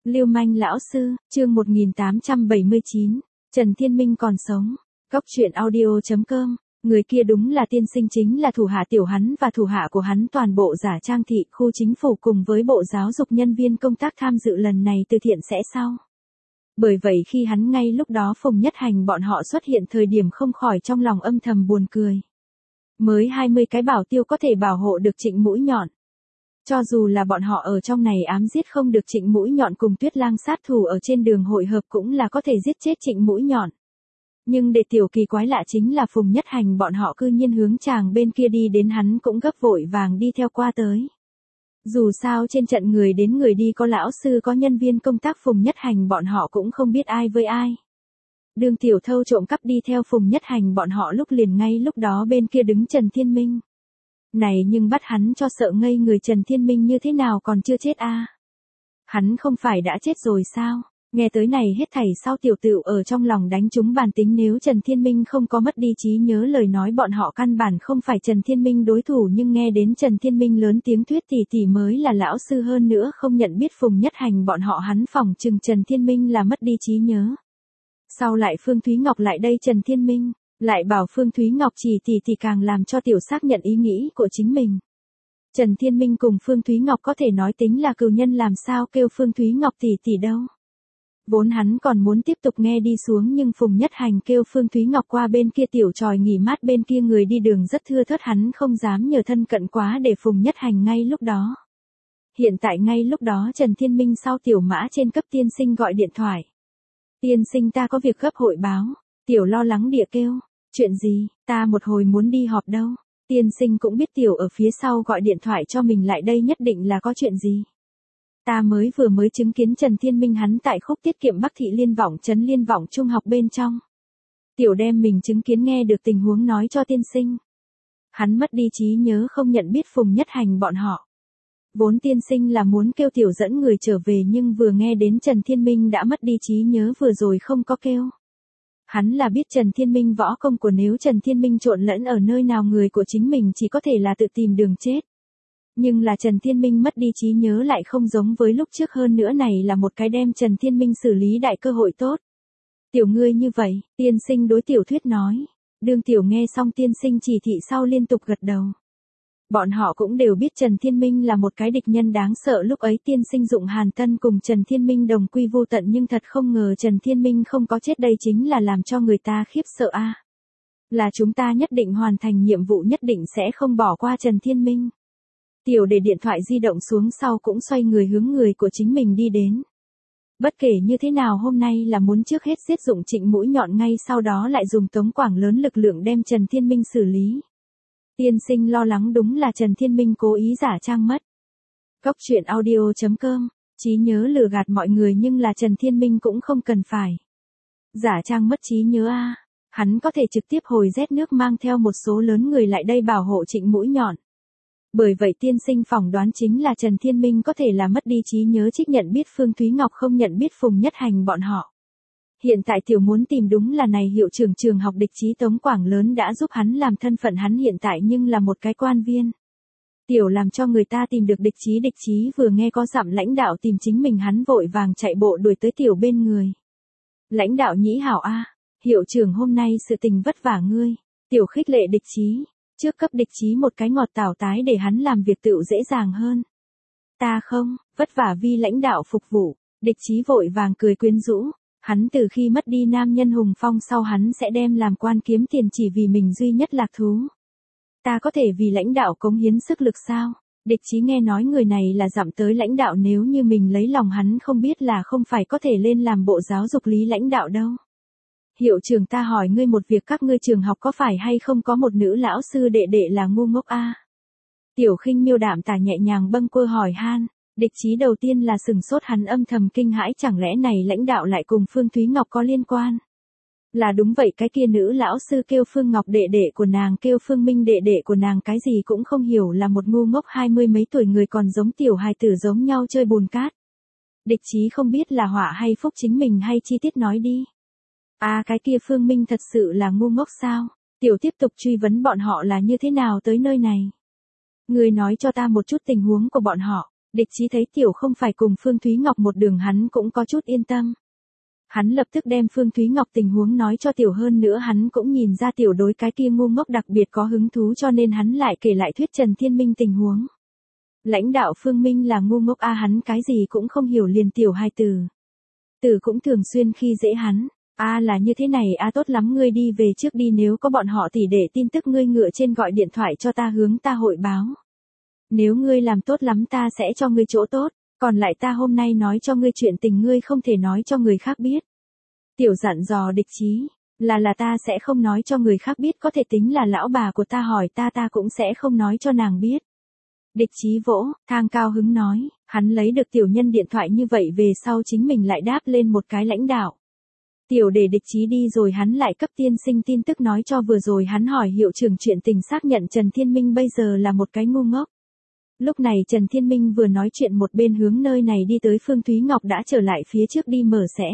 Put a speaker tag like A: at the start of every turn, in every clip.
A: Lưu manh lão sư, chương 1879, Trần Thiên Minh còn sống. Cóc truyện audio.com, người kia đúng là tiên sinh, chính là thủ hạ tiểu hắn và thủ hạ của hắn toàn bộ giả trang thị khu chính phủ cùng với bộ giáo dục nhân viên công tác tham dự lần này từ thiện sẽ sau. Bởi vậy khi hắn ngay lúc đó Phùng Nhất Hành bọn họ xuất hiện thời điểm không khỏi trong lòng âm thầm buồn cười. Mới 20 cái bảo tiêu có thể bảo hộ được Trịnh Mũi Nhọn. Cho dù là bọn họ ở trong này ám giết không được Trịnh Mũi Nhọn cùng Tuyết Lang sát thủ ở trên đường hội hợp cũng là có thể giết chết Trịnh Mũi Nhọn. Nhưng để tiểu kỳ quái lạ chính là Phùng Nhất Hành bọn họ cư nhiên hướng chàng bên kia đi đến, hắn cũng gấp vội vàng đi theo qua tới. Dù sao trên trận người đến người đi, có lão sư có nhân viên công tác, Phùng Nhất Hành bọn họ cũng không biết ai với ai. Đường tiểu thâu trộm cắp đi theo Phùng Nhất Hành bọn họ lúc liền ngay lúc đó bên kia đứng Trần Thiên Minh. Này nhưng bắt hắn cho sợ ngây người, Trần Thiên Minh như thế nào còn chưa chết a? Hắn không phải đã chết rồi sao? Nghe tới này hết thảy sau tiểu tựu ở trong lòng đánh trúng bàn tính, nếu Trần Thiên Minh không có mất đi trí nhớ lời nói bọn họ căn bản không phải Trần Thiên Minh đối thủ, nhưng nghe đến Trần Thiên Minh lớn tiếng thuyết tỷ mới là lão sư, hơn nữa không nhận biết Phùng Nhất Hành bọn họ, hắn phỏng chừng Trần Thiên Minh là mất đi trí nhớ. Sau lại Phương Thúy Ngọc lại đây, Trần Thiên Minh lại bảo Phương Thúy Ngọc chỉ tỷ càng làm cho tiểu xác nhận ý nghĩ của chính mình. Trần Thiên Minh cùng Phương Thúy Ngọc có thể nói tính là cừu nhân, làm sao kêu Phương Thúy Ngọc tỷ đâu. Vốn hắn còn muốn tiếp tục nghe đi xuống, nhưng Phùng Nhất Hành kêu Phương Thúy Ngọc qua bên kia tiểu tròi nghỉ mát, bên kia người đi đường rất thưa thớt, hắn không dám nhờ thân cận quá để Phùng Nhất Hành ngay lúc đó. Hiện tại ngay lúc đó Trần Thiên Minh sau tiểu mã trên cấp tiên sinh gọi điện thoại. Tiên sinh, ta có việc gấp hội báo. Tiểu lo lắng địa kêu, chuyện gì, ta một hồi muốn đi họp đâu. Tiên sinh cũng biết tiểu ở phía sau gọi điện thoại cho mình lại đây, nhất định là có chuyện gì. Ta vừa mới chứng kiến Trần Thiên Minh hắn tại khúc tiết kiệm Bắc Thị Liên Vọng trấn Liên Vọng Trung học bên trong. Tiểu đem mình chứng kiến nghe được tình huống nói cho tiên sinh. Hắn mất đi trí nhớ, không nhận biết Phùng Nhất Hành bọn họ. Vốn tiên sinh là muốn kêu tiểu dẫn người trở về, nhưng vừa nghe đến Trần Thiên Minh đã mất đi trí nhớ vừa rồi không có kêu. Hắn là biết Trần Thiên Minh võ công của, nếu Trần Thiên Minh trộn lẫn ở nơi nào người của chính mình chỉ có thể là tự tìm đường chết. Nhưng là Trần Thiên Minh mất đi trí nhớ lại không giống với lúc trước, hơn nữa này là một cái đem Trần Thiên Minh xử lý đại cơ hội tốt. Tiểu ngươi như vậy, tiên sinh đối tiểu thuyết nói. Đường tiểu nghe xong tiên sinh chỉ thị sau liên tục gật đầu. Bọn họ cũng đều biết Trần Thiên Minh là một cái địch nhân đáng sợ, lúc ấy tiên sinh dụng Hàn Tân cùng Trần Thiên Minh đồng quy vô tận, nhưng thật không ngờ Trần Thiên Minh không có chết, đây chính là làm cho người ta khiếp sợ a. Là chúng ta nhất định hoàn thành nhiệm vụ, nhất định sẽ không bỏ qua Trần Thiên Minh. Tiểu để điện thoại di động xuống sau cũng xoay người hướng người của chính mình đi đến. Bất kể như thế nào hôm nay là muốn trước hết giết dụng Trịnh Mũi Nhọn, ngay sau đó lại dùng tống quảng lớn lực lượng đem Trần Thiên Minh xử lý. Tiên sinh lo lắng đúng là Trần Thiên Minh cố ý giả trang mất. Cóc truyện audio.com, trí nhớ lừa gạt mọi người, nhưng là Trần Thiên Minh cũng không cần phải giả trang mất trí nhớ a. Hắn có thể trực tiếp hồi rét nước mang theo một số lớn người lại đây bảo hộ Trịnh Mũi Nhọn. Bởi vậy tiên sinh phỏng đoán chính là Trần Thiên Minh có thể là mất đi trí nhớ, trích nhận biết Phương Thúy Ngọc, không nhận biết Phùng Nhất Hành bọn họ. Hiện tại tiểu muốn tìm đúng là này hiệu trưởng trường học địch trí Tống Quảng Lớn đã giúp hắn làm thân phận hắn hiện tại nhưng là một cái quan viên. Tiểu làm cho người ta tìm được địch trí vừa nghe có dặm lãnh đạo tìm chính mình, hắn vội vàng chạy bộ đuổi tới tiểu bên người. Lãnh đạo nhĩ hảo a, hiệu trưởng hôm nay sự tình vất vả ngươi. Tiểu khích lệ địch trí, trước cấp địch trí một cái ngọt tảo tái để hắn làm việc tựu dễ dàng hơn. Ta không, vất vả vì lãnh đạo phục vụ. Địch trí vội vàng cười quyến rũ. Hắn từ khi mất đi nam nhân Hùng Phong sau, hắn sẽ đem làm quan kiếm tiền chỉ vì mình duy nhất lạc thú. Ta có thể vì lãnh đạo cống hiến sức lực sao? Địch trí nghe nói người này là dặm tới lãnh đạo, nếu như mình lấy lòng hắn không biết là không phải có thể lên làm bộ giáo dục lý lãnh đạo đâu. Hiệu trưởng, ta hỏi ngươi một việc, các ngươi trường học có phải hay không có một nữ lão sư đệ đệ là ngu ngốc a? Tiểu khinh miêu đạm tả nhẹ nhàng bâng quơ hỏi han. Địch trí đầu tiên là sừng sốt, hắn âm thầm kinh hãi, chẳng lẽ này lãnh đạo lại cùng Phương Thúy Ngọc có liên quan? Là đúng vậy, cái kia nữ lão sư kêu Phương Ngọc, đệ đệ của nàng kêu Phương Minh, đệ đệ của nàng cái gì cũng không hiểu, là một ngu ngốc 20 mấy tuổi người, còn giống tiểu hài tử giống nhau chơi bùn cát. Địch trí không biết là họa hay phúc, chính mình hay chi tiết nói đi. À, cái kia Phương Minh thật sự là ngu ngốc sao? Tiểu tiếp tục truy vấn bọn họ là như thế nào tới nơi này. Người nói cho ta một chút tình huống của bọn họ. Địch Chí thấy Tiểu không phải cùng Phương Thúy Ngọc một đường hắn cũng có chút yên tâm. Hắn lập tức đem Phương Thúy Ngọc tình huống nói cho Tiểu, hơn nữa hắn cũng nhìn ra Tiểu đối cái kia ngu ngốc đặc biệt có hứng thú, cho nên hắn lại kể lại thuyết Trần Thiên Minh tình huống. Lãnh đạo Phương Minh là ngu ngốc hắn cái gì cũng không hiểu liền Tiểu hai từ. Từ cũng thường xuyên khi dễ hắn. Là như thế này tốt lắm, ngươi đi về trước đi, nếu có bọn họ thì để tin tức ngươi ngựa trên gọi điện thoại cho ta hướng ta hội báo. Nếu ngươi làm tốt lắm ta sẽ cho ngươi chỗ tốt, còn lại ta hôm nay nói cho ngươi chuyện tình ngươi không thể nói cho người khác biết. Tiểu dặn dò Địch Chí, là ta sẽ không nói cho người khác biết, có thể tính là lão bà của ta hỏi ta cũng sẽ không nói cho nàng biết. Địch Chí vỗ, thang cao hứng nói, hắn lấy được Tiểu nhân điện thoại như vậy về sau chính mình lại đáp lên một cái lãnh đạo. Tiểu để Địch Chí đi rồi hắn lại cấp tiên sinh tin tức nói cho vừa rồi hắn hỏi hiệu trưởng chuyện tình, xác nhận Trần Thiên Minh bây giờ là một cái ngu ngốc. Lúc này Trần Thiên Minh vừa nói chuyện một bên hướng nơi này đi tới, Phương Thúy Ngọc đã trở lại phía trước đi mở sẽ.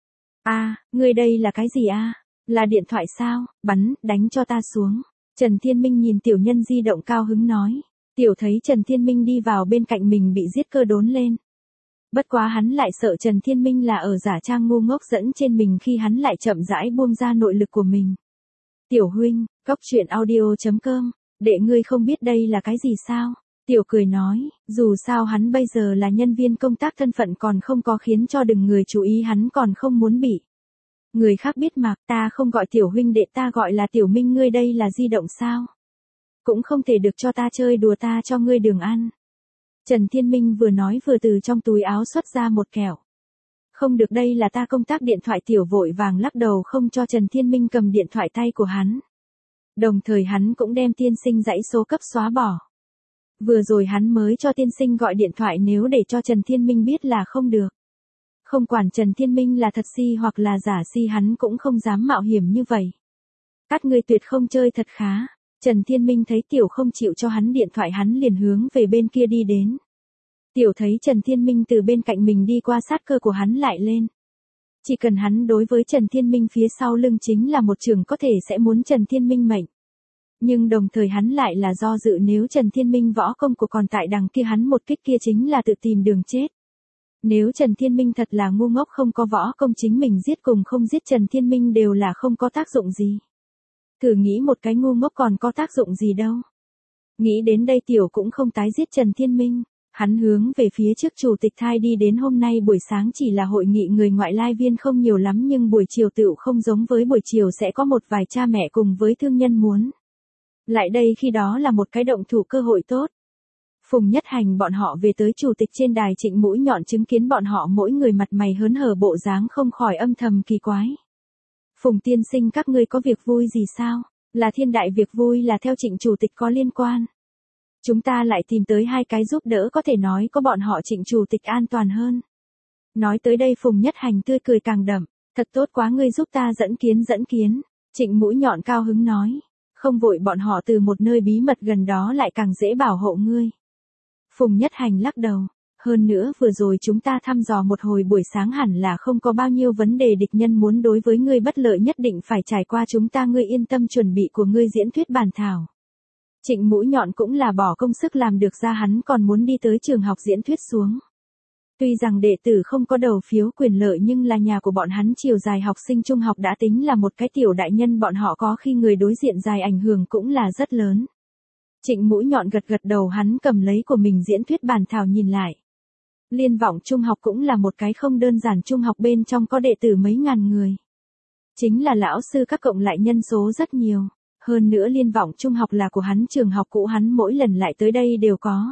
A: Ngươi đây là cái gì Là điện thoại sao? Đánh cho ta xuống. Trần Thiên Minh nhìn tiểu nhân di động cao hứng nói. Tiểu thấy Trần Thiên Minh đi vào bên cạnh mình bị giết cơ đốn lên. Bất quá hắn lại sợ Trần Thiên Minh là ở giả trang ngu ngốc dẫn trên mình, khi hắn lại chậm rãi buông ra nội lực của mình. Tiểu huynh, coctruyện.audio.com, đệ ngươi không biết đây là cái gì sao? Tiểu cười nói, dù sao hắn bây giờ là nhân viên công tác, thân phận còn không có khiến cho đừng người chú ý, hắn còn không muốn bị người khác biết mà. Ta không gọi tiểu huynh đệ, ta gọi là Tiểu Minh. Ngươi đây là di động sao? Cũng không thể được cho ta chơi đùa, ta cho ngươi đường ăn. Trần Thiên Minh vừa nói vừa từ trong túi áo xuất ra một kẹo. Không được, đây là ta công tác điện thoại. Tiểu vội vàng lắc đầu không cho Trần Thiên Minh cầm điện thoại tay của hắn. Đồng thời hắn cũng đem tiên sinh dãy số cấp xóa bỏ. Vừa rồi hắn mới cho tiên sinh gọi điện thoại, nếu để cho Trần Thiên Minh biết là không được. Không quản Trần Thiên Minh là thật si hoặc là giả si, hắn cũng không dám mạo hiểm như vậy. Các ngươi tuyệt không chơi thật khá. Trần Thiên Minh thấy Tiểu không chịu cho hắn điện thoại, hắn liền hướng về bên kia đi đến. Tiểu thấy Trần Thiên Minh từ bên cạnh mình đi qua, sát cơ của hắn lại lên. Chỉ cần hắn đối với Trần Thiên Minh phía sau lưng chính là một trường, có thể sẽ muốn Trần Thiên Minh mệnh. Nhưng đồng thời hắn lại là do dự, nếu Trần Thiên Minh võ công của còn tại đằng kia, hắn một kích kia chính là tự tìm đường chết. Nếu Trần Thiên Minh thật là ngu ngốc không có võ công, chính mình giết cùng không giết Trần Thiên Minh đều là không có tác dụng gì. Thử nghĩ một cái ngu ngốc còn có tác dụng gì đâu. Nghĩ đến đây Tiểu cũng không tái giết Trần Thiên Minh. Hắn hướng về phía trước chủ tịch thai đi đến. Hôm nay buổi sáng chỉ là hội nghị, người ngoại lai viên không nhiều lắm, nhưng buổi chiều tựu không giống với buổi chiều, sẽ có một vài cha mẹ cùng với thương nhân muốn lại đây, khi đó là một cái động thủ cơ hội tốt. Phùng Nhất Hành bọn họ về tới chủ tịch trên đài, Trịnh Mũi Nhọn chứng kiến bọn họ mỗi người mặt mày hớn hở bộ dáng, không khỏi âm thầm kỳ quái. Phùng tiên sinh, các ngươi có việc vui gì sao? Là thiên đại việc vui, là theo Trịnh chủ tịch có liên quan. Chúng ta lại tìm tới hai cái giúp đỡ, có thể nói có bọn họ Trịnh chủ tịch an toàn hơn. Nói tới đây Phùng Nhất Hành tươi cười càng đậm. Thật tốt quá, ngươi giúp ta dẫn kiến. Trịnh Mũi Nhọn cao hứng nói. Không vội, bọn họ từ một nơi bí mật gần đó lại càng dễ bảo hộ ngươi. Phùng Nhất Hành lắc đầu. Hơn nữa vừa rồi chúng ta thăm dò một hồi, buổi sáng hẳn là không có bao nhiêu vấn đề, địch nhân muốn đối với ngươi bất lợi nhất định phải trải qua chúng ta, ngươi yên tâm, chuẩn bị của ngươi diễn thuyết bản thảo. Trịnh Mũi Nhọn cũng là bỏ công sức làm được ra, hắn còn muốn đi tới trường học diễn thuyết xuống. Tuy rằng đệ tử không có đầu phiếu quyền lợi, nhưng là nhà của bọn hắn chiều dài học sinh trung học đã tính là một cái tiểu đại nhân, bọn họ có khi người đối diện dài ảnh hưởng cũng là rất lớn. Trịnh Mũi Nhọn gật đầu, hắn cầm lấy của mình diễn thuyết bản thảo nhìn lại. Liên Vọng trung học cũng là một cái không đơn giản trung học, bên trong có đệ tử mấy ngàn người. Chính là lão sư các cộng lại nhân số rất nhiều. Hơn nữa Liên Vọng trung học là của hắn trường học cũ, hắn mỗi lần lại tới đây đều có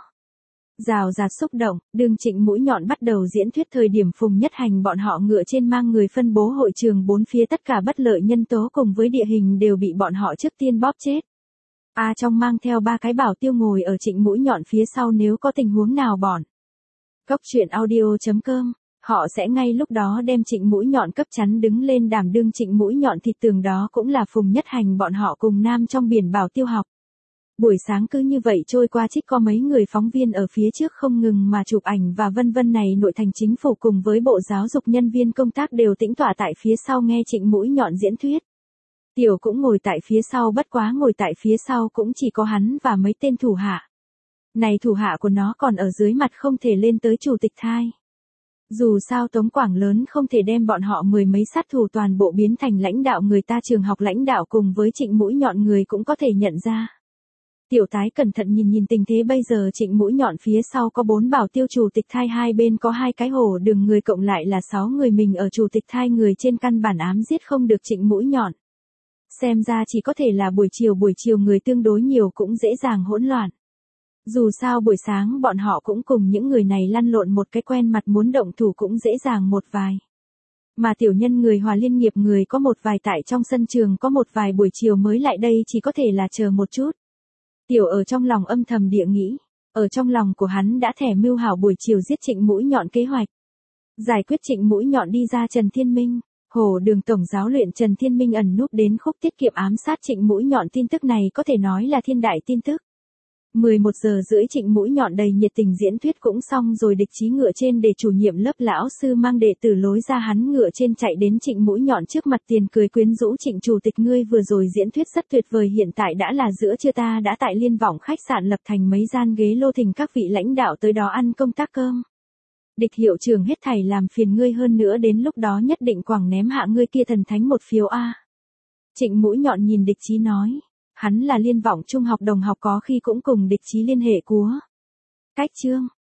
A: rào rạt xúc động. Đường Trịnh Mũi Nhọn bắt đầu diễn thuyết thời điểm, Phùng Nhất Hành bọn họ ngựa trên mang người phân bố hội trường bốn phía, tất cả bất lợi nhân tố cùng với địa hình đều bị bọn họ trước tiên bóp chết. Trong mang theo 3 cái bảo tiêu ngồi ở Trịnh Mũi Nhọn phía sau, nếu có tình huống nào bọn coctruyện.audio.com, họ sẽ ngay lúc đó đem Trịnh Mũi Nhọn cấp chắn đứng lên đảm đương Trịnh Mũi Nhọn thịt tường, đó cũng là Phùng Nhất Hành bọn họ cùng nam trong biển bảo tiêu học. Buổi sáng cứ như vậy trôi qua, trích có mấy người phóng viên ở phía trước không ngừng mà chụp ảnh và vân vân, này nội thành chính phủ cùng với bộ giáo dục nhân viên công tác đều tĩnh tọa tại phía sau nghe Trịnh Mũi Nhọn diễn thuyết. Tiểu cũng ngồi tại phía sau, bất quá ngồi tại phía sau cũng chỉ có hắn và mấy tên thủ hạ. Này thủ hạ của nó còn ở dưới mặt không thể lên tới chủ tịch thai. Dù sao Tống Quảng lớn không thể đem bọn họ mười mấy sát thủ toàn bộ biến thành lãnh đạo người ta trường học lãnh đạo cùng với Trịnh Mũi Nhọn người cũng có thể nhận ra. Tiểu tái cẩn thận nhìn tình thế bây giờ Trịnh Mũi Nhọn phía sau có 4 bảo tiêu chủ tịch thai, hai bên có 2 cái hổ đường người cộng lại là 6 người, mình ở chủ tịch thai người trên căn bản ám giết không được Trịnh Mũi Nhọn. Xem ra chỉ có thể là buổi chiều người tương đối nhiều cũng dễ dàng hỗn loạn. Dù sao buổi sáng bọn họ cũng cùng những người này lăn lộn một cái quen mặt, muốn động thủ cũng dễ dàng một vài. Mà tiểu nhân người Hòa Liên nghiệp người có một vài tại trong sân trường, có một vài buổi chiều mới lại đây, chỉ có thể là chờ một chút. Tiểu ở trong lòng âm thầm địa nghĩ, ở trong lòng của hắn đã thẻ mưu hảo buổi chiều giết Trịnh Mũi Nhọn kế hoạch. Giải quyết Trịnh Mũi Nhọn đi ra Trần Thiên Minh, Hồ Đường tổng giáo luyện Trần Thiên Minh ẩn núp đến khúc tiết kiệm ám sát Trịnh Mũi Nhọn, tin tức này có thể nói là thiên đại tin tức. 11 giờ rưỡi Trịnh Mũi Nhọn đầy nhiệt tình diễn thuyết cũng xong rồi, Địch Chí ngựa trên để chủ nhiệm lớp lão sư mang đệ tử lối ra, hắn ngựa trên chạy đến Trịnh Mũi Nhọn trước mặt, tiền cười quyến rũ, Trịnh chủ tịch ngươi vừa rồi diễn thuyết rất tuyệt vời, hiện tại đã là giữa trưa, ta đã tại Liên Vọng khách sạn lập thành mấy gian ghế lô, thỉnh các vị lãnh đạo tới đó ăn công tác cơm. Địch hiệu trưởng hết thảy làm phiền ngươi, hơn nữa đến lúc đó nhất định quẳng ném hạ ngươi kia thần thánh một phiếu a. Trịnh Mũi Nhọn nhìn Địch Chí nói. Hắn là Liên Vọng trung học đồng học, có khi cũng cùng Địch Chí liên hệ của. Cách chương